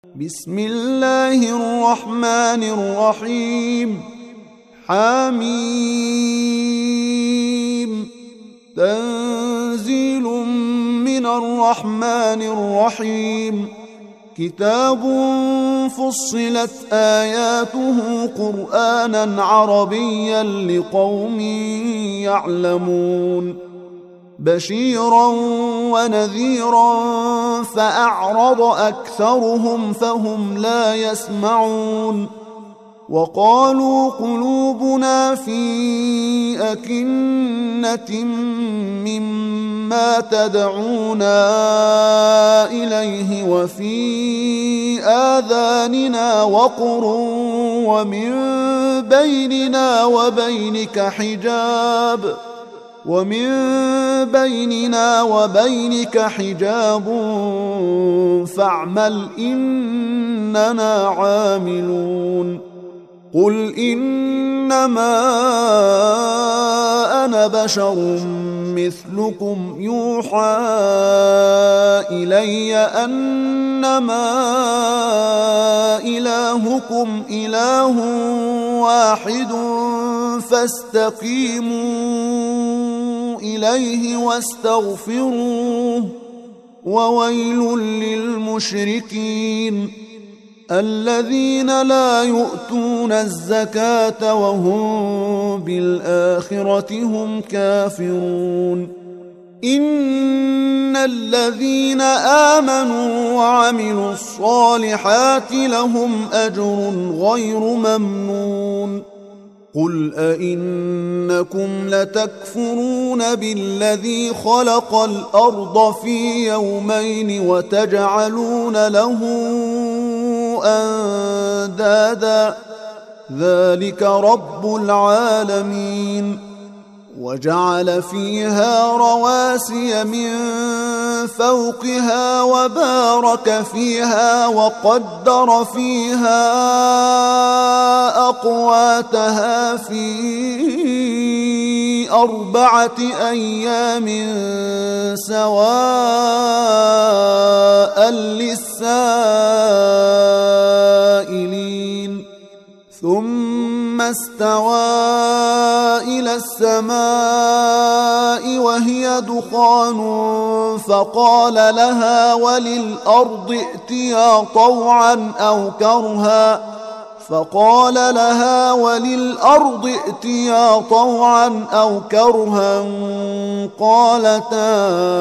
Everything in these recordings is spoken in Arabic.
بسم الله الرحمن الرحيم. حميم. تنزيل من الرحمن الرحيم. كتاب فصلت آياته قرآنا عربيا لقوم يعلمون بشيرا ونذيرا فأعرض أكثرهم فهم لا يسمعون وقالوا قلوبنا في أكنة مما تدعونا إليه وفي آذاننا وقر ومن بيننا وبينك حجاب فاعمل إننا عاملون. قل إنما أنا بشر مثلكم يوحى إلي أنما إلهكم إله واحد فاستقيموا إليه واستغفروه وويل للمشركين الذين لا يؤتون الزكاة وهم بالآخرة هم كافرون. إن الذين آمنوا وعملوا الصالحات لهم أجر غير ممنون. قل أئنكم لتكفرون بالذي خلق الأرض في يومين وتجعلون له أندادا ذلك رب العالمين. وجعل فيها رواسي من فوقها وبارك فيها وقدر فيها أقواتها في 4 أيام سواء للسائلين. ثم استوى إلى السماء وهي دخان فقال لها وللأرض ائتيا طوعا أو كرها قالتا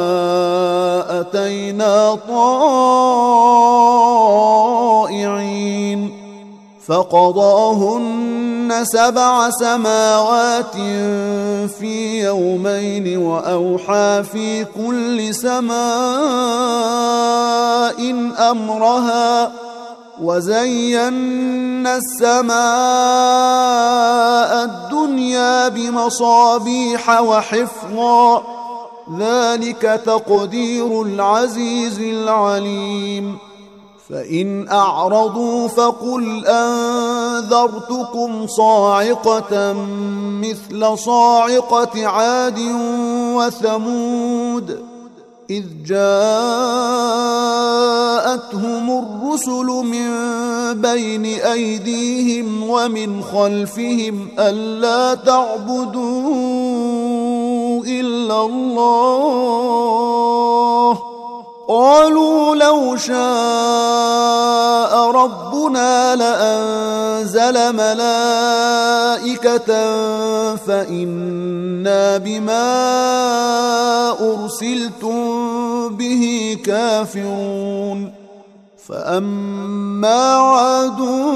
أتينا طائعين. فقضاهن 7 سماوات في يومين وأوحى في كل سماء أمرها وزينا السماء الدنيا بمصابيح وحفظا ذلك تقدير العزيز العليم. فإن أعرضوا فقل أنذرتكم صاعقة مثل صاعقة عاد وثمود إذ جاءتهم الرسل من بين أيديهم ومن خلفهم ألا تعبدوا إلا الله قالوا لو شاء ربنا لأنزل ملائكة فإنا بما أرسلتم به كافرون. فأما عاد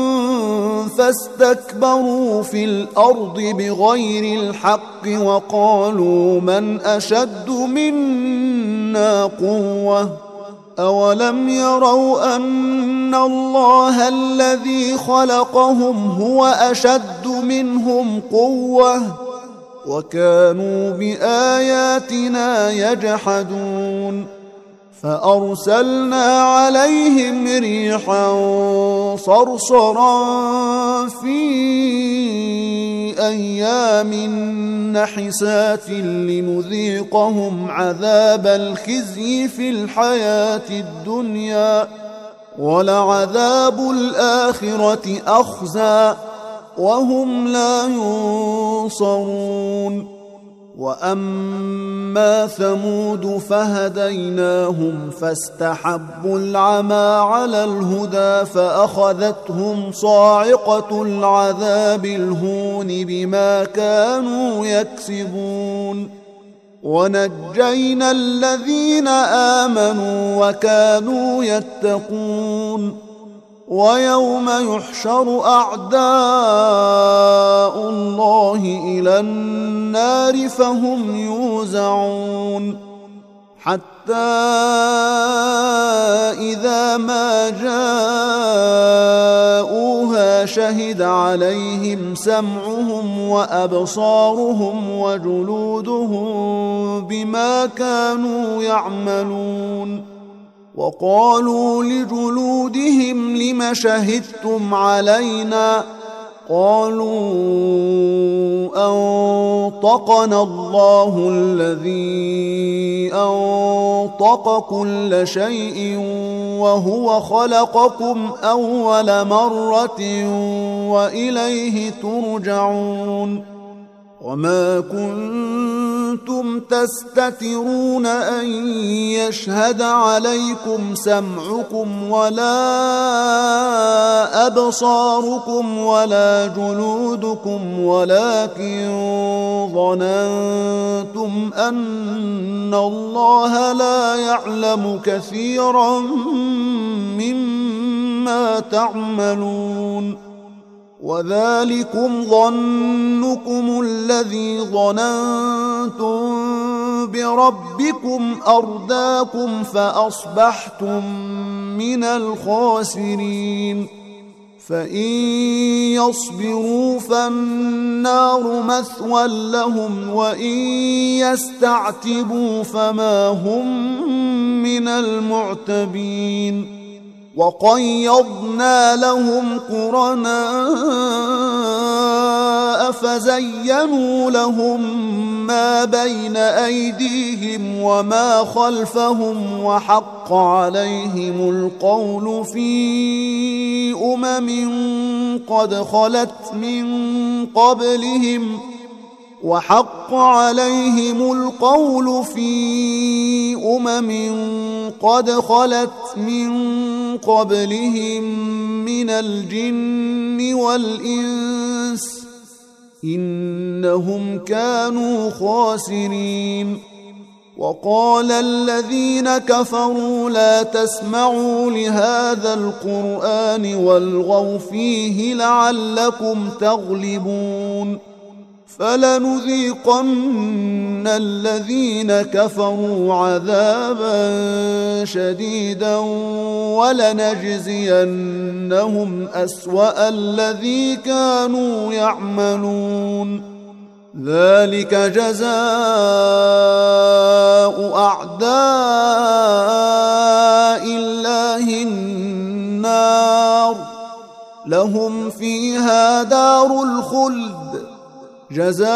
فاستكبروا في الأرض بغير الحق وقالوا من أشد منا قوة أولم يروا أن الله الذي خلقهم هو أشد منهم قوة وكانوا بآياتنا يجحدون. فأرسلنا عليهم ريحا صرصرا في أيام نحسات لنذيقهم عذاب الخزي في الحياة الدنيا ولعذاب الآخرة أخزى وهم لا ينصرون. وأما ثمود فهديناهم فاستحبوا العمى على الهدى فأخذتهم صاعقة العذاب الهون بما كانوا يكسبون. ونجينا الذين آمنوا وكانوا يتقون. ويوم يحشر أعداء الله إلى النار فهم يوزعون حتى إذا ما جاءوها شهد عليهم سمعهم وأبصارهم وجلودهم بما كانوا يعملون. وقالوا لجلودهم لم شهدتم علينا قالوا أنطقنا الله الذي أنطق كل شيء وهو خلقكم أول مرة وإليه ترجعون. وما كنتم تستترون أن يشهد عليكم سمعكم ولا أبصاركم ولا جلودكم ولكن ظننتم أن الله لا يعلم كثيرا مما تعملون. وذلكم ظنكم الذي ظننتم بربكم أرداكم فأصبحتم من الخاسرين. فإن يصبروا فالنار مثوى لهم وإن يستعتبوا فما هم من المعتبين. وقيضنا لهم قرناء فزينوا لهم ما بين أيديهم وما خلفهم وحق عليهم القول في قد خلت من قبلهم قد خلت من قبلهم من الجن والإنس إنهم كانوا خاسرين. وقال الذين كفروا لا تسمعوا لهذا القرآن والغوا فيه لعلكم تغلبون. فلنذيقن الذين كفروا عذابا شديدا ولنجزينهم أسوأ الذي كانوا يعملون. ذلك جزاء أعداء الله النار لهم فيها دار الخلد جزاء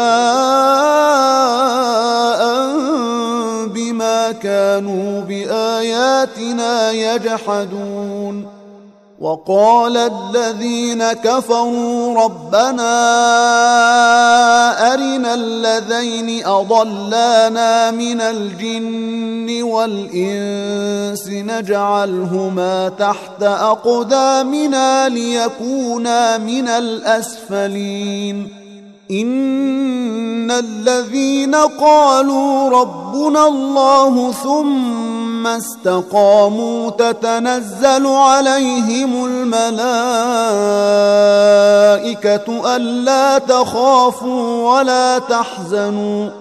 بما كانوا بآياتنا يجحدون. وقال الذين كفروا ربنا أرنا الذين أضلانا من الجن والإنس نجعلهما تحت أقدامنا ليكونا من الأسفلين. إن الذين قالوا ربنا الله ثم استقاموا تتنزل عليهم الملائكة ألا تخافوا ولا تحزنوا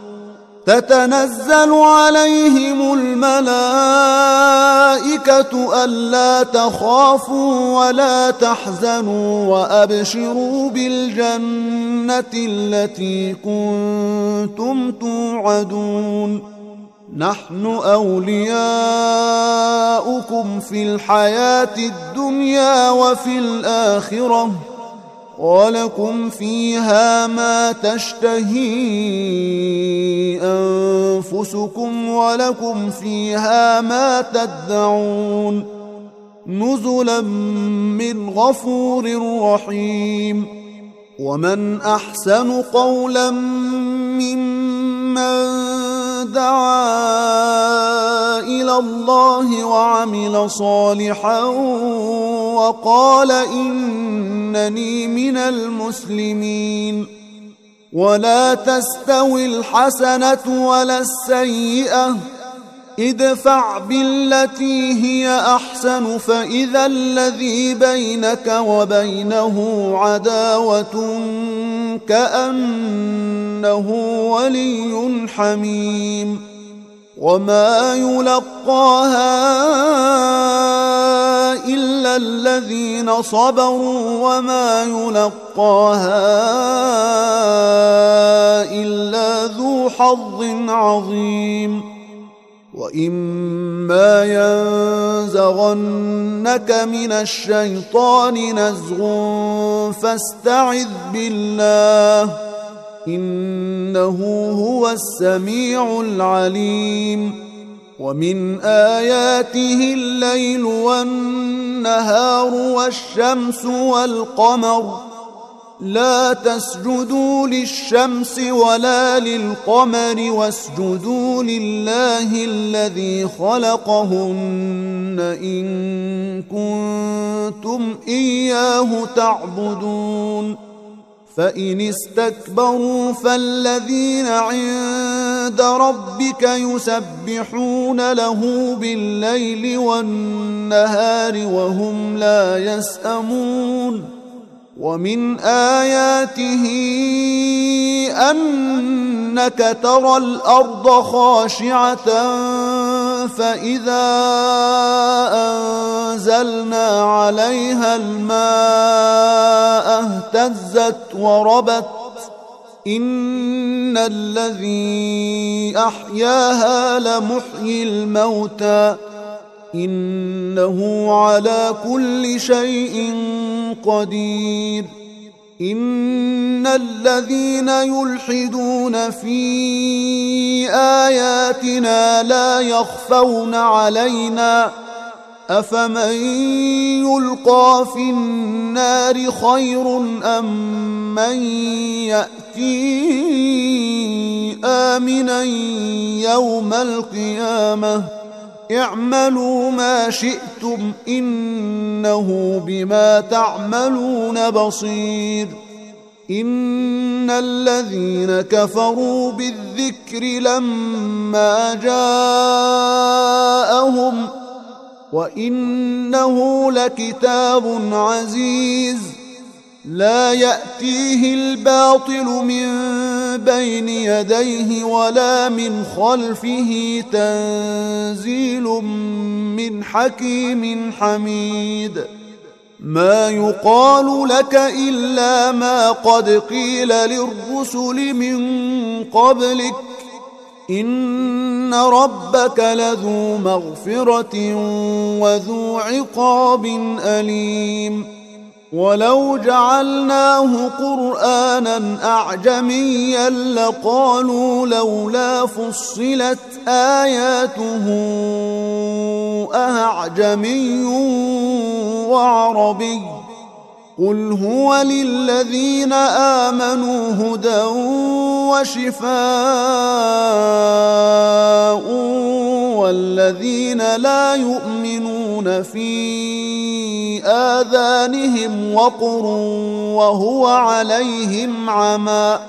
وأبشروا بالجنة التي كنتم توعدون. نحن أولياؤكم في الحياة الدنيا وفي الآخرة ولكم فيها ما تشتهي أنفسكم ولكم فيها ما تدعون. نزلا من غفور رحيم. ومن أحسن قولا ممن دعا إلى الله وعمل صالحا وقال إنني من المسلمين. ولا تستوي الحسنة ولا السيئة، ادفع بالتي هي أحسن فإذا الذي بينك وبينه عداوة كأنه ولي حميم. وما يلقاها إلا الذين صبروا وما يلقاها إلا ذو حظ عظيم. وإما ينزغنك من الشيطان نزغ فاستعذ بالله إنه هو السميع العليم. ومن آياته الليل والنهار والشمس والقمر، لا تسجدوا للشمس ولا للقمر واسجدوا لله الذي خلقهن إن كنتم إياه تعبدون. فإن استكبروا فالذين عند ربك يسبحون له بالليل والنهار وهم لا يسأمون. ومن آياته أنك ترى الأرض خاشعة فإذا أنزلنا عليها الماء اهتزت وربت إن الذي أحياها لمحيي الموتى إنه على كل شيء قدير. إن الذين يلحدون في آياتنا لا يخفون علينا أفمن يلقى في النار خير أم من يأتي آمنا يوم القيامة اعملوا ما شئتم إنه بما تعملون بصير. إن الذين كفروا بالذكر لما جاءهم وإنه لكتاب عزيز لا يأتيه الباطل من بين يديه ولا من خلفه تنزيل من حكيم حميد. ما يقال لك إلا ما قد قيل للرسل من قبلك إن ربك لذو مغفرة وذو عقاب أليم. ولو جعلناه قرآنا أعجميا لقالوا لولا فصلت آياته أأعجمي وعربي قل هو للذين آمنوا هدى وشفاء والذين لا يؤمنون في آذانهم وقر وهو عليهم عمى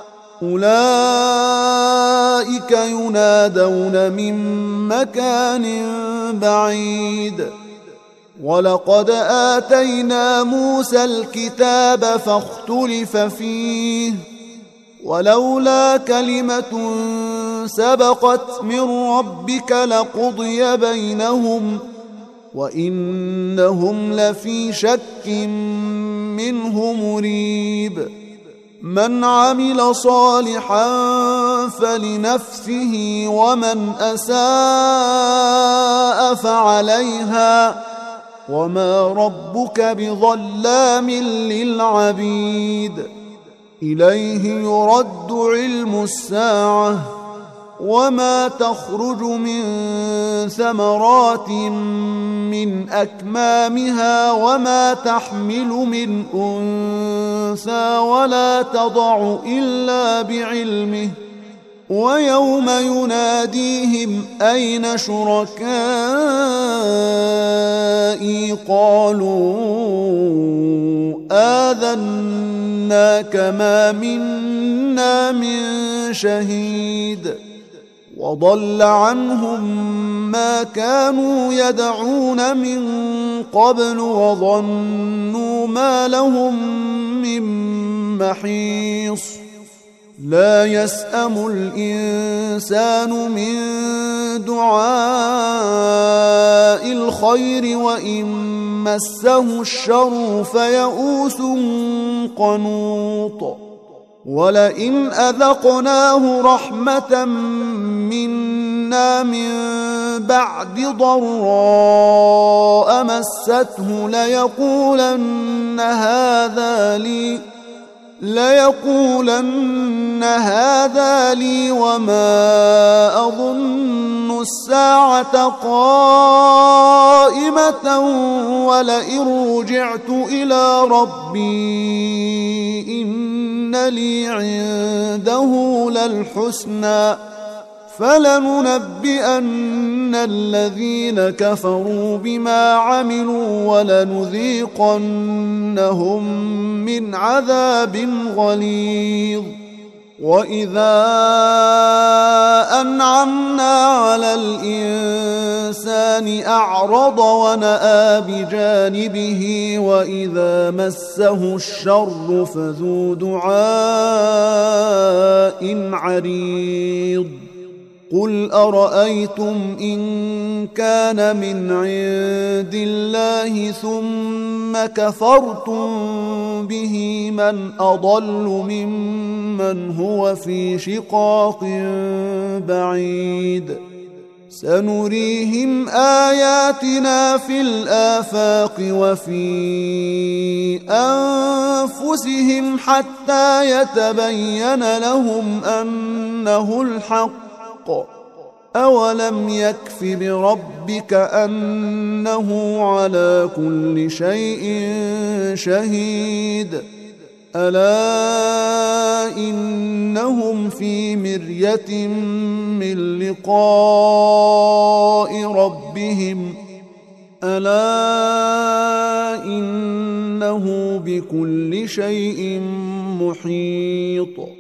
أولئك ينادون من مكان بعيد. ولقد آتينا موسى الكتاب فاختلف فيه ولولا كلمة سبقت من ربك لقضي بينهم وإنهم لفي شك منه مريب. من عمل صالحا فلنفسه ومن أساء فعليها وما ربك بظلام للعبيد. إليه يرد علم الساعة وما تخرج من ثمرات من أكمامها وما تحمل من أنثى ولا تضع إلا بعلمه ويوم يناديهم أين شركائي قالوا آذناك ما منا من شهيد وضل عنهم ما كانوا يدعون من قبل وظنوا ما لهم من محيص لا يسأم الإنسان من دعاء الخير وإن مسه الشر فيئوس قنوط ولئن أذقناه رحمة منا من بعد ضراء مسته ليقولن هذا لي وما أظن الساعة قائمة ولئن رجعت إلى ربي إن لي عنده للحسنى فلننبئن الذين كفروا بما عملوا ولنذيقنهم من عذاب غليظ وإذا أنعمنا على الإنسان أعرض ونأى بجانبه وإذا مسه الشر فذو دعاء عريض قل أرأيتم إن كان من عند الله ثم كفرتم به من أضل ممن هو في شقاق بعيد سنريهم آياتنا في الآفاق وفي أنفسهم حتى يتبين لهم أنه الحق أولم يكف بربك أنه على كل شيء شهيد ألا إنهم في مرية من لقاء ربهم ألا إنه بكل شيء محيط